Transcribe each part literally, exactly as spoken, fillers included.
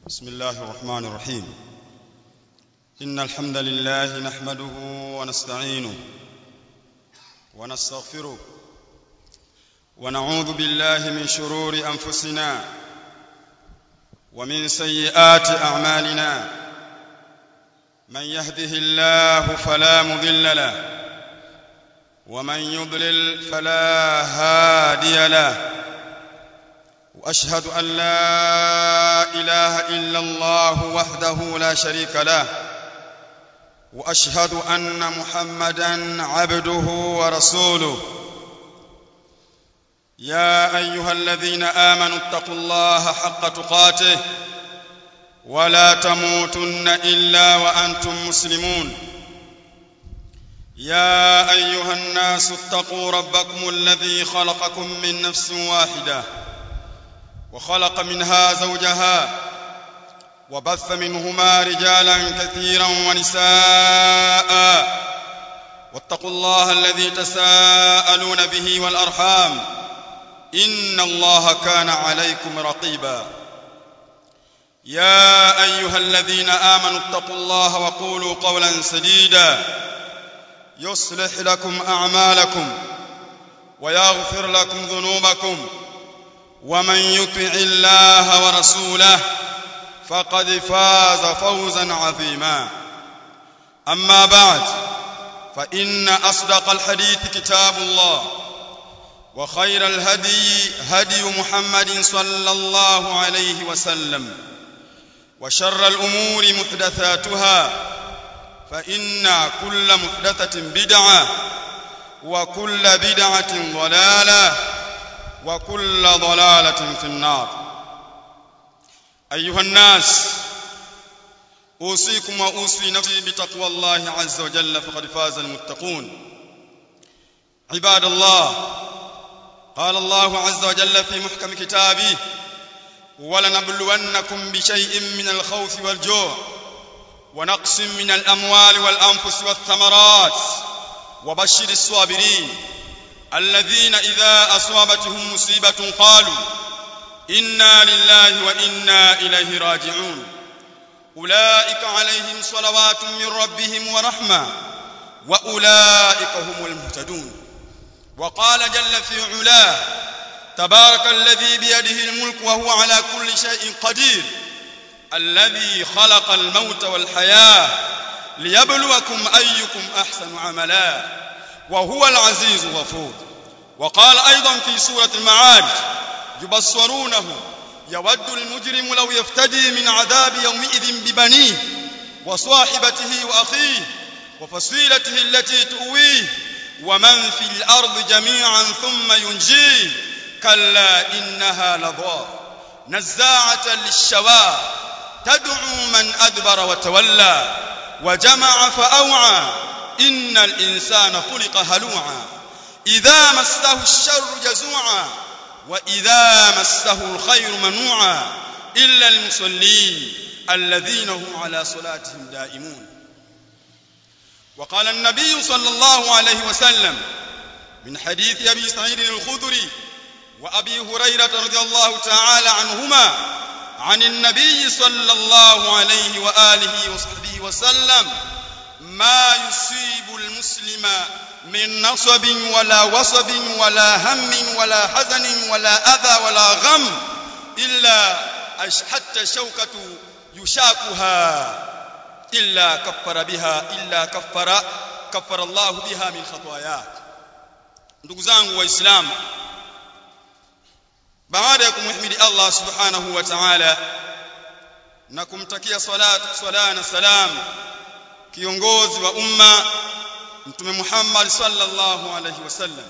بسم الله الرحمن الرحيم. إن الحمد لله نحمده ونستعينه ونستغفره ونعوذ بالله من شرور أنفسنا ومن سيئات أعمالنا. من يهده الله فلا مضل له ومن يضلل فلا هادي له. وأشهد أن لا إله إلا الله وحده لا شريك له وأشهد أن محمدًا عبده ورسوله. يا أيها الذين آمنوا اتقوا الله حق تقاته ولا تموتن إلا وأنتم مسلمون. يا أيها الناس اتقوا ربكم الذي خلقكم من نفس واحدة وخلق منها زوجها وبث منهما رجالا كثيرا ونساء. واتقوا الله الذي تساءلون به والأرحام إن الله كان عليكم رقيبا. يا أيها الذين آمنوا اتقوا الله وقولوا قولا سديدا يصلح لكم أعمالكم ويغفر لكم ذنوبكم ومن يطع الله ورسوله فقد فاز فوزا عظيما. أما بعد، فإن أصدق الحديث كتاب الله وخير الهدي هدي محمد صلى الله عليه وسلم وشر الأمور محدثاتها فإن كل محدثة بدعة وكل بدعة ضلالة وكل ضلالة في النار. أيها الناس، أوصيكم وأوصي نفسي بتقوى الله عز وجل فقد فاز المتقون. عباد الله، قال الله عز وجل في محكم كتابه: ولنبلونكم بشيء من الخوف والجوع ونقص من الأموال والأنفس والثمرات وبشر الصابرين الذين إذا أصابتهم مصيبة قالوا إنا لله وإنا إليه راجعون. أولئك عليهم صلوات من ربهم ورحمة وأولئك هم المهتدون. وقال جل في علاه: تبارك الذي بيده الملك وهو على كل شيء قدير الذي خلق الموت والحياة ليبلوكم أيكم أحسن عملا وهو العزيز الغفور. وقال أيضا في سورة المعارج: يبصرونه يود المجرم لو يفتدي من عذاب يومئذ ببنيه وصاحبته وأخيه وفصيلته التي تؤويه ومن في الأرض جميعا ثم ينجيه كلا إنها لظى نزاعة للشوى تدعو من أدبر وتولى وجمع فأوعى إن الإنسان خلق هلوعا إذا مسه الشر جزوعا وإذا مسه الخير منوعا إلا المصلين الذين هم على صلاتهم دائمون. وقال النبي صلى الله عليه وسلم من حديث أبي سعيد الخدري وأبي هريرة رضي الله تعالى عنهما عن النبي صلى الله عليه وآله وصحبه وسلم: ما يصيب المسلم من نصب ولا وصب ولا هم ولا حزن ولا أذى ولا غم إلا حتى شوكة يشاكها إلا كفر بها إلا كفر كفر الله بها من خطاياه. Ndugu zangu Waislamu, baada ya kumhimidi Allah subhanahu wa ta'ala na kumtakia salatu swala na salam kiongozi wa umma Mtume Muhammad sallallahu alayhi wasallam,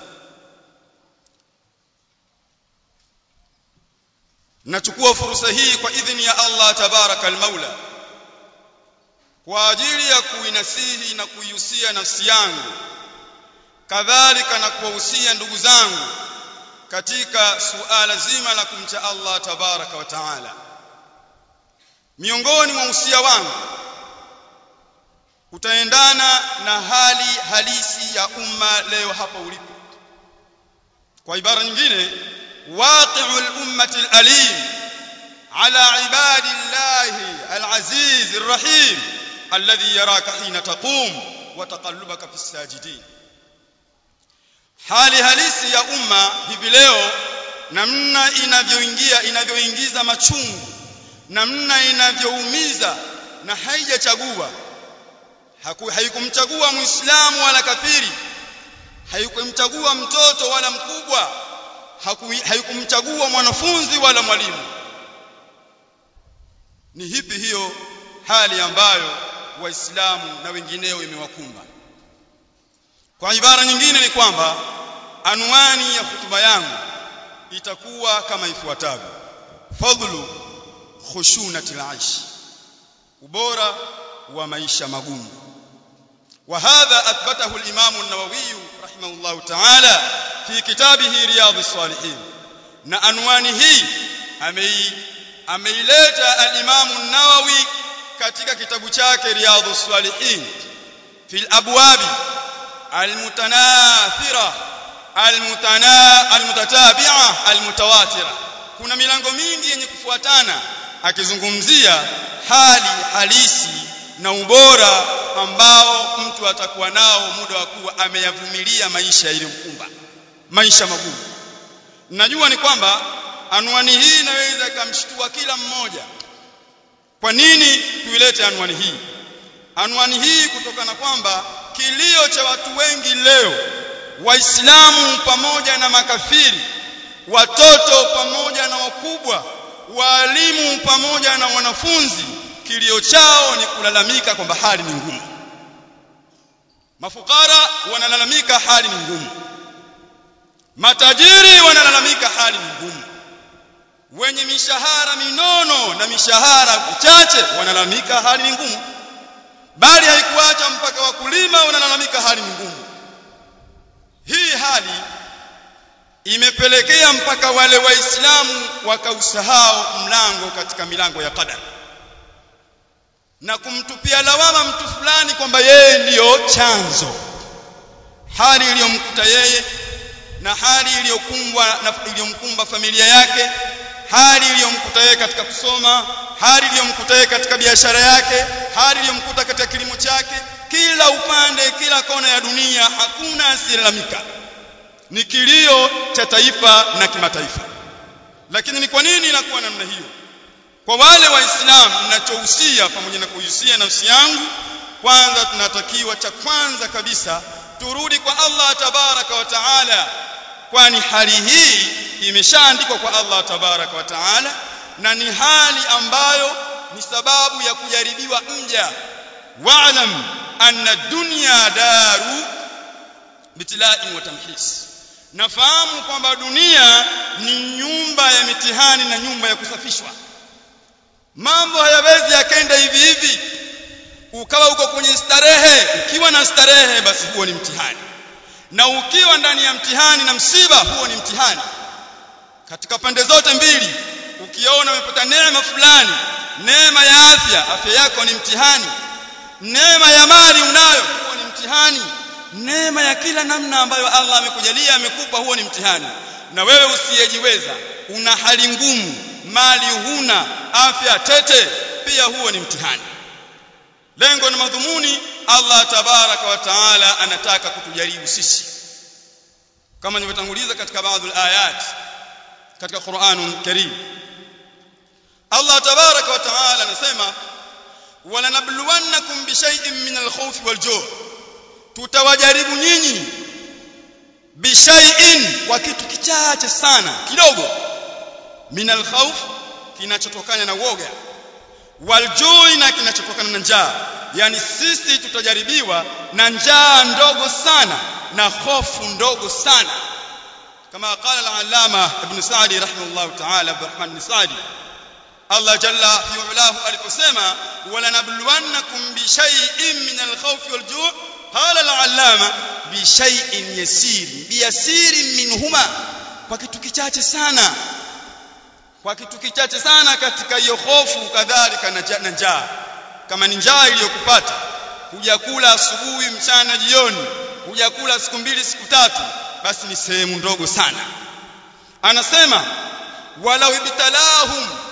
nachukua fursa hii kwa idhini ya Allah tabaraka al-Maula kwa ajili ya kuinasihi na kuihusia nafsi yangu, kadhalika na kuwahusia ndugu zangu katika suala zima la kumcha Allah tabaraka wa taala. Miongoni mwa usia wangu utaendana na hali halisi ya umma leo hapa ulipo. Kwa ibara nyingine, waqi'ul ummati al-alim ala ibadi Allah الرحيم الذي يراك حين تقوم وتقلبك في الساجدين. hali halisi ya umma hivi leo, namna inavyoingia inavyoingiza machungu, namna inavyoumiza, na haijachagua, haikumchagua muislamu wala kafiri, haikumchagua mtoto wala mkubwa, haikumchagua mwanafunzi wala mwalimu. Ni hipi hiyo hali ambayo waislamu na wengineo imewakumba? Kwa ibara nyingine ni kwamba anwani ya hutuba yangu itakuwa kama ifuatavyo: fadlu khushunatil aish, ubora wa maisha magumu. Wa hadha athbatahu al-Imam an-Nawawi rahimahullah ta'ala fi kitabihi Riyadhus Salihin. Na anwani hii amei ameileta al-Imam an-Nawawi katika kitabu chake Riyadhus Salihin fil abwab al-mutanathira al-mutana al-mutatabi'a al-mutawatira. Kuna milango mingi yenye kufuatana akizungumzia hali halisi na ubora ambao mtu atakuwa nao muda wa kuwa ameyavumilia maisha yaliyomkumba, maisha magumu. Najua ni kwamba anwani hii inaweza kumshtua kila mmoja. Kwa nini tuilete anwani hii? Anwani hii kutokana kwamba kilio cha watu wengi leo, waislamu pamoja na makafiri, watoto pamoja na wakubwa, walimu pamoja na wanafunzi, kilio chao ni kulalamika kwamba hali ni ngumu. Mafukara wanalalamika hali ni ngumu, matajiri wanalalamika hali ni ngumu, wenye mishahara minono na mishahara michache wanalalamika hali ni ngumu, bali haikuacha mpaka wakulima wanalalamika hali ni ngumu. Hii hali imepelekea mpaka wale waislamu wakausahau mlango katika milango ya qadar na kumtupia lawama mtu fulani kwamba yeye ndiyo chanzo. Hali iliyomkuta yeye na hali iliyokumbwa na iliyomkumba familia yake, hali iliyomkuta yeye katika kusoma, hali iliyomkuta yeye katika biashara yake, hali iliyomkuta katika kilimo chake, kila upande, kila kona ya dunia hakuna asilalamika. Ni kilio cha taifa na kimataifa. Lakini ni kwa nini inakuwa namna hiyo? Kwa wale waislamu ninachohusia pamoja na kuhusia nafsi yangu, kwanza tunatakiwa cha kwanza kabisa turudi kwa Allah tabaraka wa taala, kwani hali hii imeshaandikwa kwa Allah tabaraka wa taala na ni hali ambayo ni sababu ya kujaribiwa mja. Wa'lam anna dunya daru bitila'in wa tamhis, nafahamu kwamba dunia ni nyumba ya mitihani na nyumba ya kusafishwa. Mambo hayawezi yakenda hivi hivi ukawa uko kwenye starehe. Ukiwa na starehe basi huo ni mtihani, na ukiwa ndani ya mtihani na msiba huo ni mtihani. Katika pande zote mbili, ukiona umepata neema fulani, neema ya afya, afya yako ni mtihani, neema ya mali unayo, huo ni mtihani, neema ya kila namna ambayo Allah amekujalia amekupa, huo ni mtihani. Na wewe usiyejiweza, una hali ngumu, mali huna, afya tete, pia huo ni mtihani. Lengo na madhumuni, Allah tabaraka wa taala anataka kutujaribu sisi, kama nilivyotanguliza katika baadhi ya ayat katika Qur'anul Karim. Allah tabaraka wa taala anasema, wala nabluwannakum bi shay'in min al-khawfi wal-ju', tutawajaribu nyinyi bi shay'in, kwa kitu kichache sana kidogo, min al-khawf, kinachotokana na uoga, wal-ju', na kinachotokana na njaa. Yani sisi tutajaribiwa na njaa ndogo sana na hofu ndogo sana, kama qala al-allama ibn Sa'di rahimahullah ta'ala, Abdurrahman ibn Sa'di, Allah jalla fi ulahu aliposema wala nabluwannakum bi shay'in min al-khawfi wal-ju', qala al-allama bi shay'in yasir, bi yasirin minhuma, kwa kitu kichache sana, kwa kitu kichache sana katika hiyo hofu, kadhalika na njaa. Kama ni njaa iliyokupata, hujakula asubuhi, mchana, jioni, hujakula siku mbili siku tatu, basi ni sehemu ndogo sana. Anasema walau ibtalahum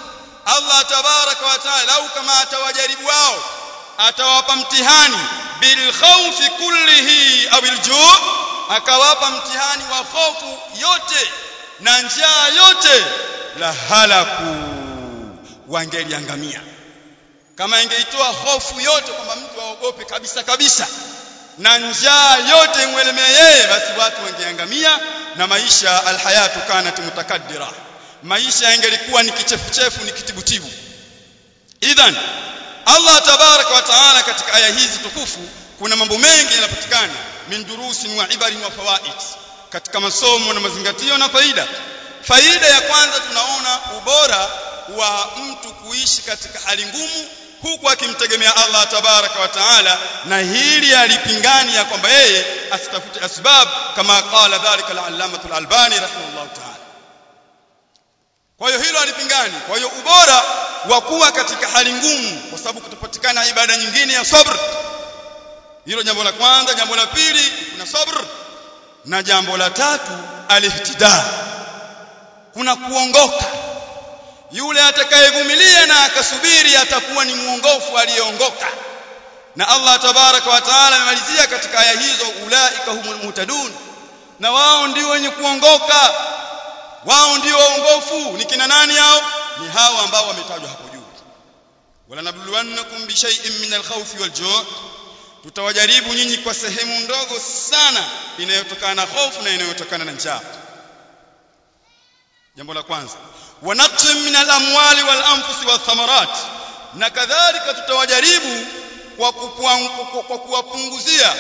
Allah tabaraka wa taala lau kama atawajaribu wao atawapa mtihani bil khawfi kullihi au bil ju' akawapa mtihani wa hofu yote na njaa yote la halaku wangeliangamia. Kama ingeitoa hofu yote kwamba mtu aogope kabisa kabisa na njaa yote imwelemee yeye, basi watu wangeangamia na maisha alhayatu kanat mutakaddira, maisha yangelikuwa ni kichefuchefu, ni kitibutibu. Idhan Allah tabaraka wa taala katika aya hizi tukufu kuna mambo mengi yanapatikana min durusin wa ibarin wa fawaid, katika masomo na mazingatio na faida. Faida ya kwanza, tunaona ubora wa mtu kuishi katika hali ngumu huku akimtegemea Allah tabaraka wa taala, na hili alipingani ya kwamba yeye asitafute asbab kama qala dhalika al-allamatul albani rahimahullah taala. Kwa hiyo hilo alipingani. Kwa hiyo ubora wa kuwa katika hali ngumu, kwa sababu kutopatikana ibada nyingine ya sabr. Hilo jambo la kwanza. Jambo la pili kuna sabr, na jambo la tatu alihtida, kuna kuongoka. Yule atakayevumilia na akasubiri atakuwa ni muongofu aliyeongoka. Na Allah tabaraka wa taala amemalizia katika aya hizo, ulaika humul muhtadun, na wao ndio wenye kuongoka, wao ndio waongofu. Ni kina nani hao? Ni hao ambao wametajwa hapo juu. Wala nabluwannakum bi shay'in min al-khawfi wal-ju', tutawajaribu nyinyi kwa sehemu ndogo sana inayotokana na hofu na inayotokana na njaa. Jambo la kwanza, wa naqsim min al-amwali wal-anfusi wath-thamarat, na kadhalika tutawajaribu kwa kwa kuwapunguzia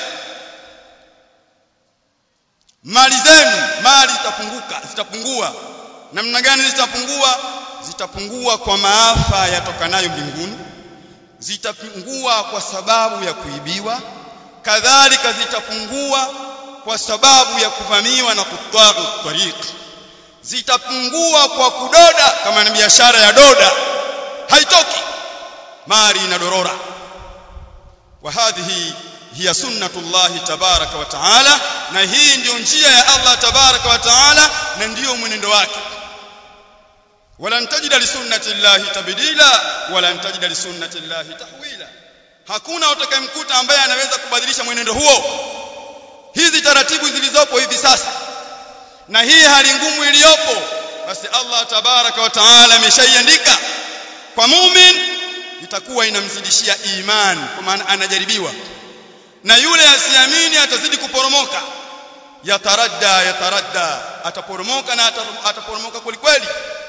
mali zenu. Mali zitapunguka, zitapungua. Namna gani zitapungua? Zitapungua kwa maafa yatokanayo mbinguni, zitapungua kwa sababu ya kuibiwa, kadhalika zitapungua kwa sababu ya kuvamiwa na kutwau tariq, zitapungua kwa kudoda, kama ni biashara ya doda haitoki, mali inadorora. Wa hadhihi hiya sunnatullahi tabaraka wa taala, na hii ndio njia ya Allah tabaraka wa taala na ndio mwenendo wake. Wala tajida li sunnati llahi tabdila wala tajida li sunnati llahi tahwila, hakuna utakayemkuta ambaye anaweza kubadilisha mwenendo huo. Hizi taratibu zilizopo hivi sasa na hii hali ngumu iliyopo, basi Allah tabaraka wa taala ameshaiandika kwa muumini, itakuwa inamzidishia imani, kwa maana anajaribiwa. Na yule asiamini atazidi kuporomoka, yataradda yataradda, ataporomoka na ataporomoka kweli kweli.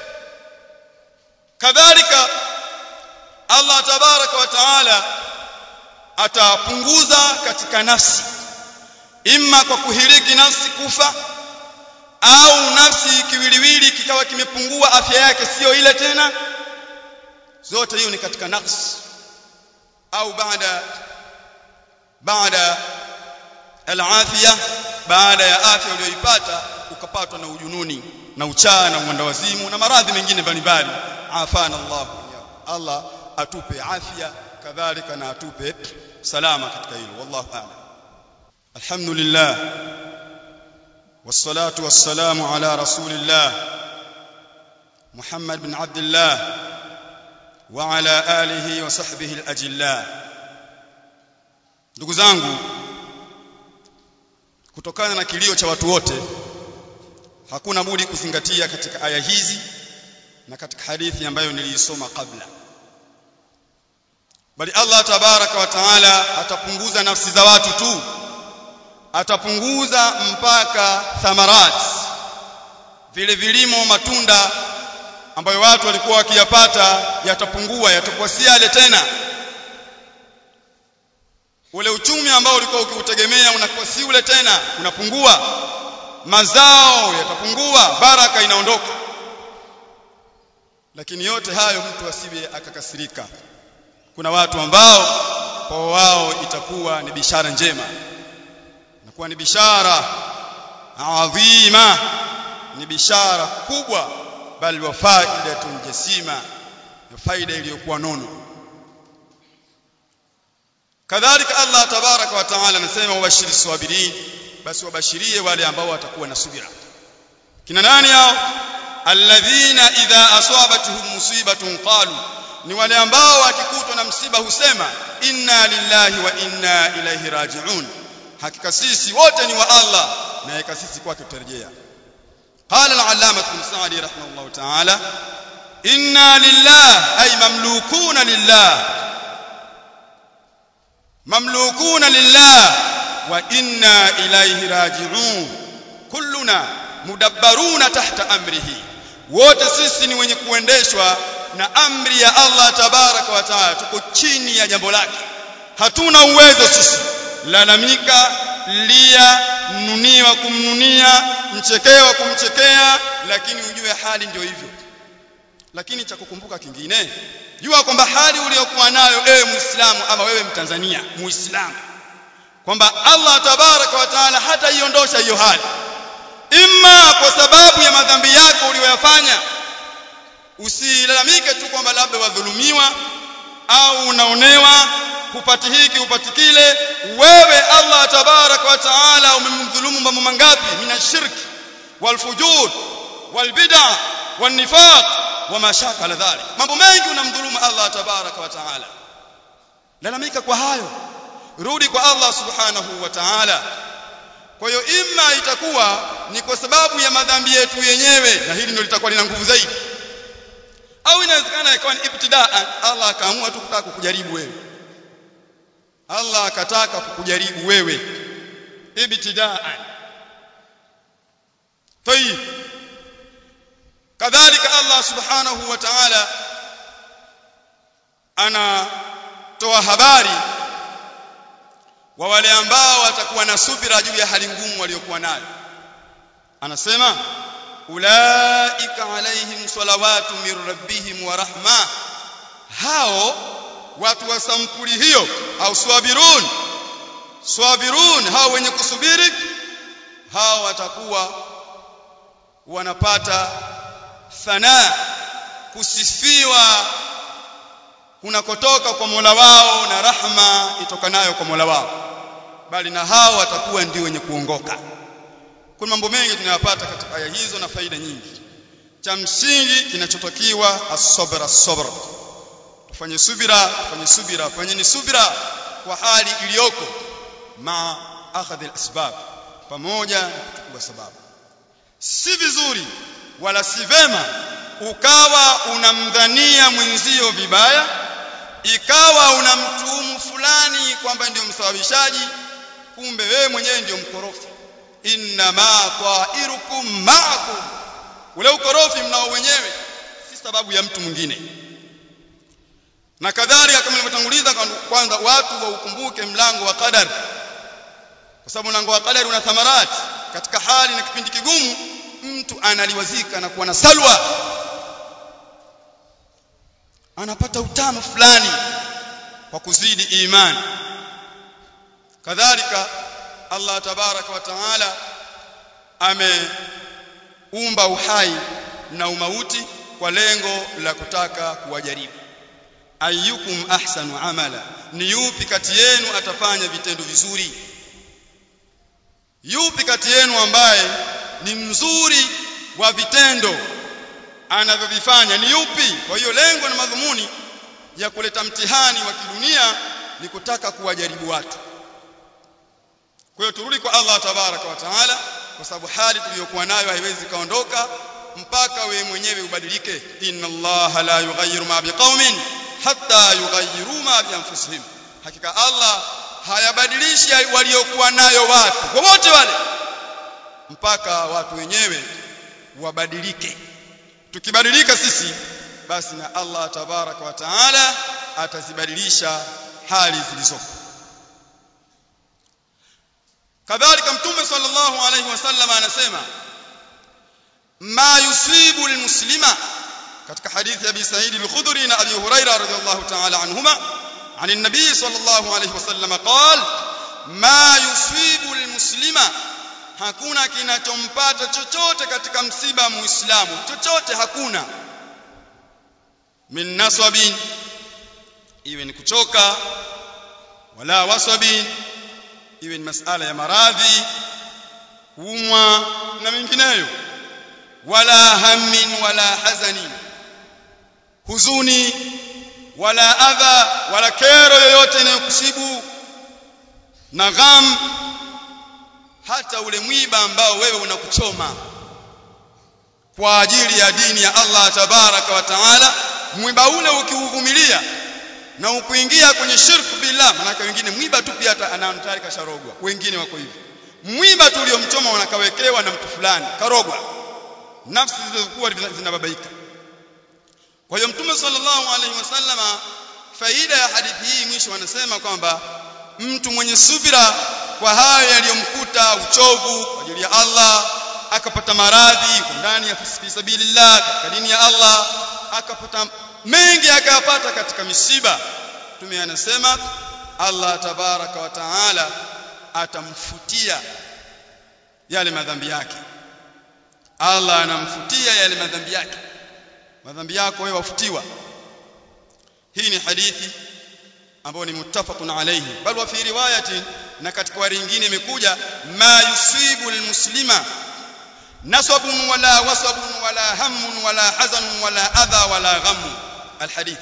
Kadhalika Allah tabaraka wa taala atapunguza katika nafsi, imma kwa kuhiriki nafsi kufa, au nafsi kiwiliwili kikawa kimepungua, afya yake sio ile tena. Zote hiyo ni katika nafsi. Au baada baada al-afia, baada ya afya uliyoipata ukapatwa na ujununi na uchaa na mwandawazimu na maradhi mengine mbalimbali. Afana Allah, Allah atupe afya kadhalika na atupe salama katika hilo. Wallahu a'lam. Alhamdulillah wassalatu wassalamu ala rasulillah Muhammad bin Abdullah wa ala alihi wa sahbihi al-ajilla. Ndugu zangu, kutokana na kilio cha watu wote, hakuna budi kuzingatia katika aya hizi na katika hadithi ambayo niliisoma kabla. Bali Allah tabaraka wa taala atapunguza nafsi za watu tu, atapunguza mpaka thamarat, vile vilimo, matunda ambayo watu walikuwa wakiyapata yatapungua, yatakuwa si yale tena. Ule uchumi ambao ulikuwa ukiutegemea unakuwa si ule tena, unapungua. Mazao yatapungua, baraka inaondoka. Lakini yote hayo mtu asibe akakasirika. Kuna watu ambao kwa wao itakuwa ni bishara njema, inakuwa ni bishara adhima, ni bishara kubwa, bali wa faidatun jasima, na faida iliyokuwa nono. Kadhalika Allah tabaraka wa taala anasema wabashiri sabirin, basi wabashirie wale ambao watakuwa na subira. Kina nani hao? alladhina idha asabatuhum musibatun qalu, ni wale ambao wakikutwa na msiba husema inna lillahi wa inna ilaihi raji'un, hakika sisi wote ni wa Allah na hakika sisi kwake tutarejea. قال العلامة ابن سعدي رحمه الله تعالى إنا لله أي مملوكون لله مملوكون لله وإنا إليه راجعون كلنا مدبرون تحت أمره, wote sisi ni wenye kuendeshwa na amri ya Allah tabaraka wa taala, tuko chini ya jambo lake, hatuna uwezo sisi. Lalamika, lia, nuniwa kumnunia, mchekewa kumchekea, lakini ujue hali ndio hivyo. Lakini cha kukumbuka kingine, jua kwamba hali uliyokuwa nayo ewe Muislamu ama wewe Mtanzania Muislamu, kwamba Allah tabaraka wa taala hata iondosha hiyo hali, imma kwa sababu ya madhambi yako uliyoyafanya. Usilalamike tu kwamba labda wadhulumiwa au unaonewa, upati hiki upati kile. Wewe Allah tabaraka wa taala umemdhulumu mambo mangapi? Minashirki walfujur walbid'a wanifaq wama shakala dhalik, mambo mengi unamdhulumu Allah tabaraka wa taala. Lalamika kwa hayo, rudi kwa Allah subhanahu wa ta'ala. Kwa hiyo imma itakuwa ni kwa sababu ya madhambi yetu yenyewe, na hili ndio litakuwa lina nguvu zaidi, au inawezekana ikawa ni ibtidaan, Allah akaamua tu kutaka kukujaribu wewe. Allah akataka kukujaribu wewe ibtidaan. Tayib, kadhalika Allah subhanahu wa ta'ala anatoa habari wa wale ambao watakuwa na subira juu ya hali ngumu waliokuwa nayo. Anasema ulaika alaihim salawatu min rabbihim wa rahma, hao watu wa sampuli hiyo, au swabirun, swabirun, hao wenye kusubiri, hao watakuwa wanapata thana, kusifiwa kunakotoka kwa Mola wao na rahma itokanayo kwa Mola wao, bali na hao watakuwa ndio wenye kuongoka. Kuna mambo mengi tunayapata katika aya hizo na faida nyingi. Cha msingi kinachotakiwa as-sabr, as-sabr, tufanye subira, tufanye subira, fanyeni subira kwa hali iliyoko, ma akhadh al-asbab, pamoja na kuchukua sababu. Si vizuri wala si vema ukawa unamdhania mwenzio vibaya, ikawa unamtuhumu fulani kwamba ndio msababishaji, kumbe wewe mwenyewe ndio mkorofi. Inna ma ta'irukum ma'akum, ule ukorofi mnao wenyewe, si sababu ya mtu mwingine. Na kadhalika kama nilivyotanguliza, kwanza watu wa ukumbuke mlango wa qadar, kwa sababu mlango wa qadar una thamarati. Katika hali na kipindi kigumu, mtu analiwazika na kuwa na salwa, anapata utamu fulani kwa kuzidi imani. Kadhalika Allah tabaraka wa taala ameumba uhai na umauti kwa lengo la kutaka kuwajaribu. Ayyukum ahsanu amala, ni yupi kati yenu atafanya vitendo vizuri? Yupi kati yenu ambaye ni mzuri wa vitendo anavyovifanya, ni yupi? Kwa hiyo lengo na madhumuni ya kuleta mtihani wa kidunia ni kutaka kuwajaribu watu. Kwa hiyo turudi kwa Allah tabaraka wa taala, kwa sababu hali tuliyokuwa nayo haiwezi kaondoka mpaka wewe mwenyewe ubadilike. Inna Allaha la yughayyiru ma biqaumin hatta yughayyiru ma bi anfusihim, hakika Allah hayabadilishi waliokuwa nayo watu wote wale mpaka watu wenyewe wabadilike. Tukibadilika sisi, basi na Allah tabaraka wa taala atazibadilisha hali zilizoko. Kadhalika Mtume sallallahu alayhi wasallam anasema ma yusibu almuslima, katika hadithi ya Abi Sa'id al-Khudri na Abi Hurairah radhiyallahu ta'ala anhuma عن النبي صلى الله عليه وسلم قال ما يصيب المسلم, hakuna kinachompata chochote katika msiba muislamu, chochote hakuna. Min nasabin, iwe ni kuchoka, wala wasabin, iwe ni masala ya maradhi, kuumwa na mengineyo, wala hammin wala hazani, huzuni wala adha wala kero yoyote inayokusibu na gham, hata ule mwiba ambao wewe unakuchoma kwa ajili ya dini ya Allah tabaraka wa taala, mwiba ule ukiuvumilia na ukuingia kwenye shirku billah, maana wengine mwiba tu pia anamtari kasharogwa, wengine wako hivi, mwiba tu uliomchoma unakawekewa na mtu fulani karogwa, nafsi zilizokuwa zinababaika. Kwa hiyo Mtume sallallahu alaihi wasallama, faida ya hadithi hii mwisho wanasema kwamba mtu mwenye subira kwa hayo yaliyomkuta, uchovu kwa ajili ya Allah, akapata maradhi ndani ya fisabilillah katika dini ya Allah, akapata mengi akayapata katika misiba, Mtume anasema Allah tabaraka wa taala atamfutia yale madhambi yake. Allah anamfutia yale madhambi yake, madhambi yako wewe wafutiwa. Hii ni hadithi ambayo ni muttafaqun alayhi, bal wa fi riwayati, na katika wari nyingine imekuja ma yusibu almuslima nasabun wala wasabun wala hammun wala hazanun wala adha wala ghamm, alhadith.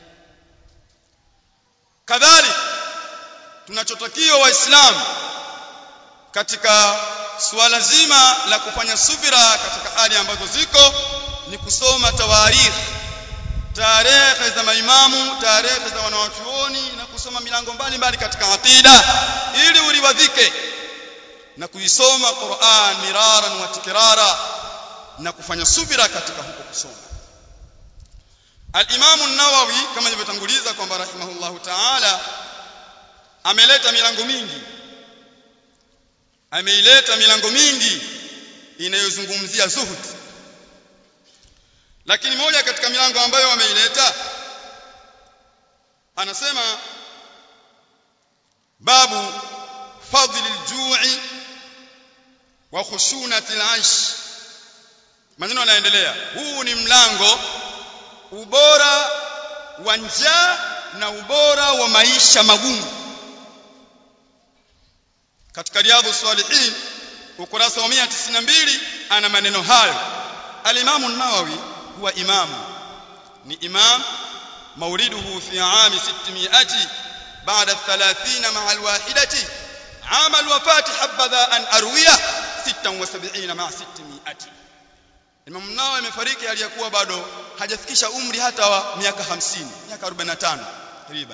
Kadhalika tunachotakiwa waislamu katika suala zima la kufanya subira katika hali ambazo ziko ni kusoma tawarikh, tarehe za maimamu, tarehe za wanawachuoni, na kusoma milango mbalimbali katika aqida ili uliwadhike, na kuisoma Qur'an miraran wa tikrara, na kufanya subira katika huko kusoma. Al-Imam an-Nawawi kama nilivyotanguliza kwamba rahimahullahu ta'ala ameleta milango mingi, ameileta milango mingi inayozungumzia zuhud, lakini moja katika milango ambayo ameileta anasema babu fadli al-ju'i wa khushunati al-'aish. Maneno yanaendelea, huu ni mlango ubora wa njaa na ubora wa maisha magumu. Katika Riyadhus Salihin ukurasa wa mia tisini na mbili ana maneno hayo. Al-Imam an-Nawawi huwa imamu, ni imam mauliduhu fi aami sittimiyati baada thalathina ma'a al-wahidati, aam al-wafati habadha an arwiya sita wa sabini ma'a sittimiyati. Imam an-Nawawi amefariki aliyakuwa bado hajafikisha umri hata wa miaka hamsini, miaka arobaini na tano takriban.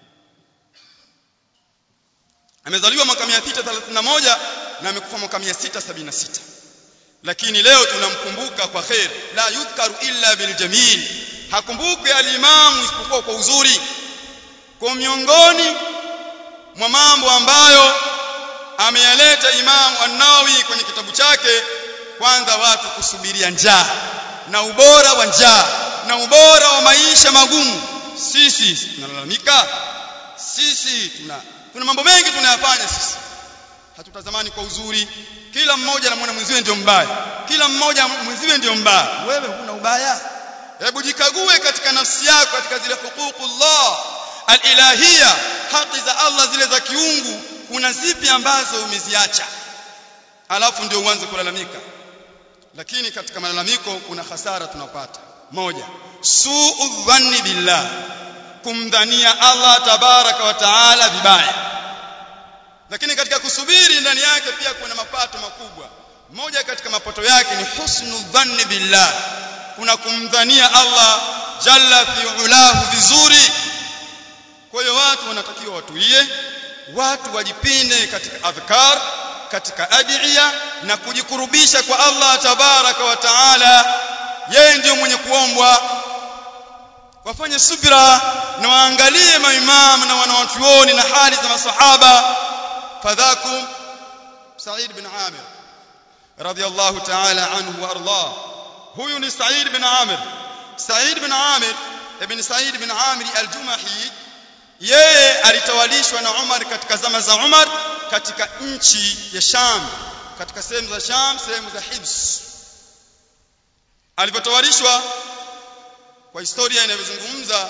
Amezaliwa mwaka mia sita thelathini na moja na amekufa mwaka mia sita sabini na sita. Lakini leo tunamkumbuka kwa khair, la yudhkaru illa bil jamil, hakumbuki al-Imam isipokuwa kwa uzuri. Kwa miongoni mwa mambo ambayo ameyaleta Imam an-Nawawi kwenye kitabu chake, kwanza watu kusubiria njaa na ubora wa njaa na ubora wa maisha magumu. Sisi tunalalamika, sisi tuna kuna mambo mengi tunayafanya sisi, hatutazamani kwa uzuri. Kila mmoja anamwona mwenziwe ndio mbaya, kila mmoja mwenziwe ndio mbaya. Wewe huna ubaya? Hebu jikague katika nafsi yako, katika zile huququllah al-ilahiyya, haki za Allah zile za kiungu, kuna zipi ambazo umeziacha, alafu ndio uanze kulalamika. Lakini katika malalamiko kuna hasara tunapata. Moja, su'u dhanni billah, kumdhania Allah tabaraka wa taala vibaya. Lakini katika kusubiri ndani yake pia kuna mapato makubwa. Moja katika mapato yake ni husnu dhanni billah, kuna kumdhania Allah jalla fi ulahu vizuri. Kwa hiyo watu wanatakiwa watulie, watu wajipinde katika adhkar, katika adhiya, na kujikurubisha kwa Allah tabaraka wa taala. Yeye ndio mwenye kuombwa. Wafanye subira na waangalie maimamu na wanawachuoni na hali za masahaba. Fadhakum Sa'id bin Amir radiyallahu ta'ala anhu wa ardah. Huyu ni Sa'id bin Amir. Sa'id bin Amir ibn Sa'id bin Amir al-Jumahi, yeye alitawalishwa na Umar katika zama za Umar katika nchi ya Sham, katika sehemu za Sham, sehemu za Hibs. Alipotawalishwa, kwa historia inavyozungumza,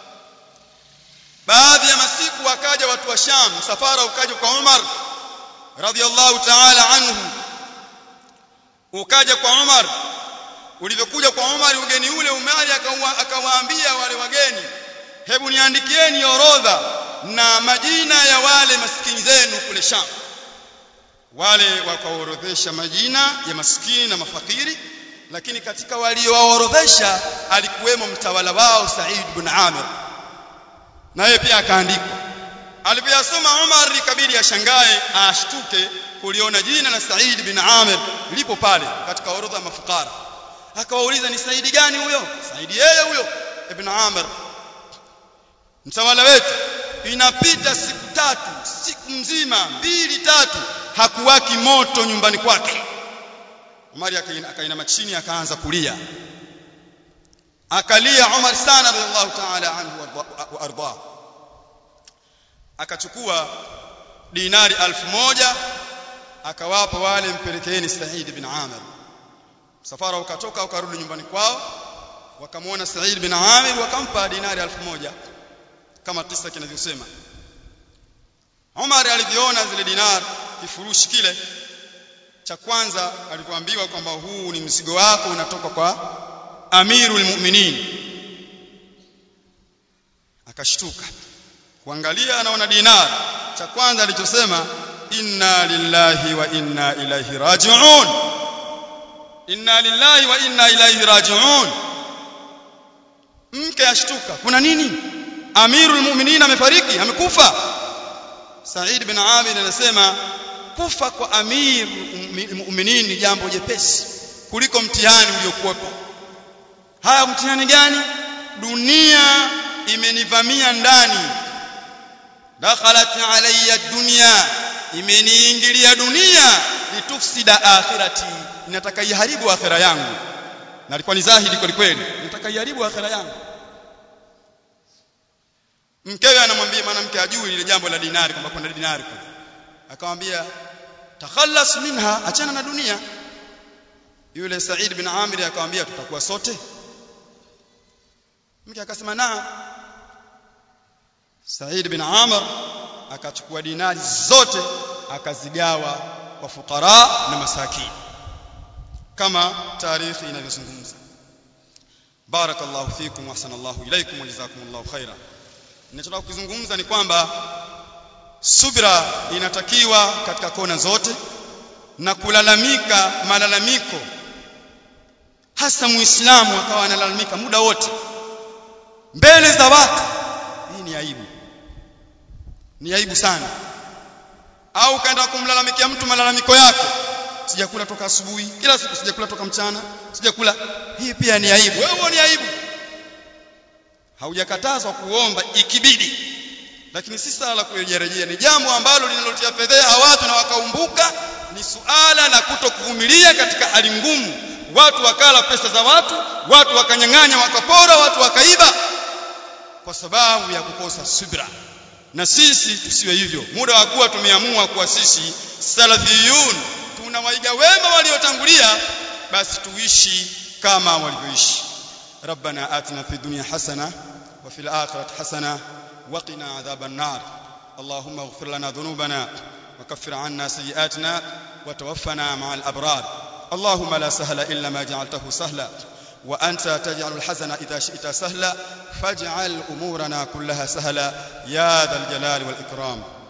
baadhi ya masiku wakaja watu wa Sham, msafara ukaja kwa Umar radhiyallahu ta'ala anhu, ukaja kwa Umar ulivyokuja kwa Umar ugeni ule, Umar akawaambia wale wageni, hebu niandikieni orodha na majina ya wale maskini zenu kule Sham. Wale wakaorodhesha majina ya maskini na mafakiri, lakini katika waliowaorodhesha alikuwemo mtawala wao Said ibn Amir, na yeye pia akaandikwa. Alipoyasoma Umar ikabidi ashangae, ashtuke kuliona jina la Said ibn Amir lipo pale katika orodha ya mafukara. Akawauliza, ni Said gani huyo? Said yeye huyo ibn Amir, mtawala wetu. Inapita siku tatu, siku nzima, mbili tatu, hakuwaki moto nyumbani kwake. Umar akainama chini akaanza kulia. Akalia Umar sana radhiallahu ta'ala anhu wa arda. Akachukua dinari alfu moja akawapa wale, mpelekeeni Said bin Amir. Msafara ukatoka ukarudi nyumbani kwao, wakamwona Said bin Amir wakampa dinari alfu moja kama kisa kinavyosema. Umar aliviona zile dinari, kifurushi kile cha kwanza, alipoambiwa kwamba huu ni mzigo wako unatoka kwa Amirul Mu'minin, akashtuka kuangalia, anaona dinar cha kwanza alichosema, inna lillahi wa inna ilaihi raji'un, inna lillahi wa inna ilaihi raji'un. Mke ashtuka, kuna nini? Amirul Mu'minin amefariki, amekufa. Said bin Amir anasema kufa kwa Amir Mu'minin ni jambo jepesi kuliko mtihani uliokuwepo. Haya, mtihani gani? Dunia imenivamia ndani, dakhalat alayya dunya, imeniingilia dunia, litufsida akhirati, nataka iharibu akhira yangu. Na alikuwa ni zahidi kweli kweli, nataka iharibu akhira yangu. Mkewe anamwambia, maana mke ajui ile jambo la dinari kwamba kuna dinari kule, akamwambia takhallas minha, achana na dunia. Yule Said bin Amir akamwambia, tutakuwa sote? Mke akasema na. Said bin Amr akachukua dinari zote akazigawa kwa fukara na masakini kama taarikhi inavyozungumza. Barakallahu fikum wa ahsanallahu ilaykum wa jazakumullahu khaira. Ninachotaka kuzungumza ni kwamba subira inatakiwa katika kona zote, na kulalamika malalamiko, hasa Muislamu akawa analalamika muda wote mbele za watu, hii ni aibu, ni aibu sana. Au kaenda kumlalamikia mtu malalamiko yake, sijakula toka asubuhi, kila siku sijakula toka mchana, sijakula, hii pia ni aibu. Wewe ni aibu. Haujakatazwa kuomba ikibidi, lakini si sala kurejelea, ni jambo ambalo linalotia fedheha watu na wakaumbuka. Ni suala la kutokuvumilia katika hali ngumu. Watu wakala pesa za watu, watu wakanyang'anya, wakapora, watu wakaiba kwa sababu ya kukosa subira. Na sisi tusiwe hivyo. Muda wa kuwa tumeamua kuwa sisi salafiyun, tunawaiga wema waliotangulia, basi tuishi kama walivyoishi. ربنا آتنا في الدنيا حسنة وفي الآخرة حسنة وقنا عذاب النار. اللهم اغفر لنا ذنوبنا وكفر عنا سيئاتنا وتوفنا مع الأبرار. اللهم لا سهل إلا ما جعلته سهلا، وأنت تجعل الحزن إذا شئت سهلا، فاجعل أمورنا كلها سهلا يا ذا الجلال والإكرام.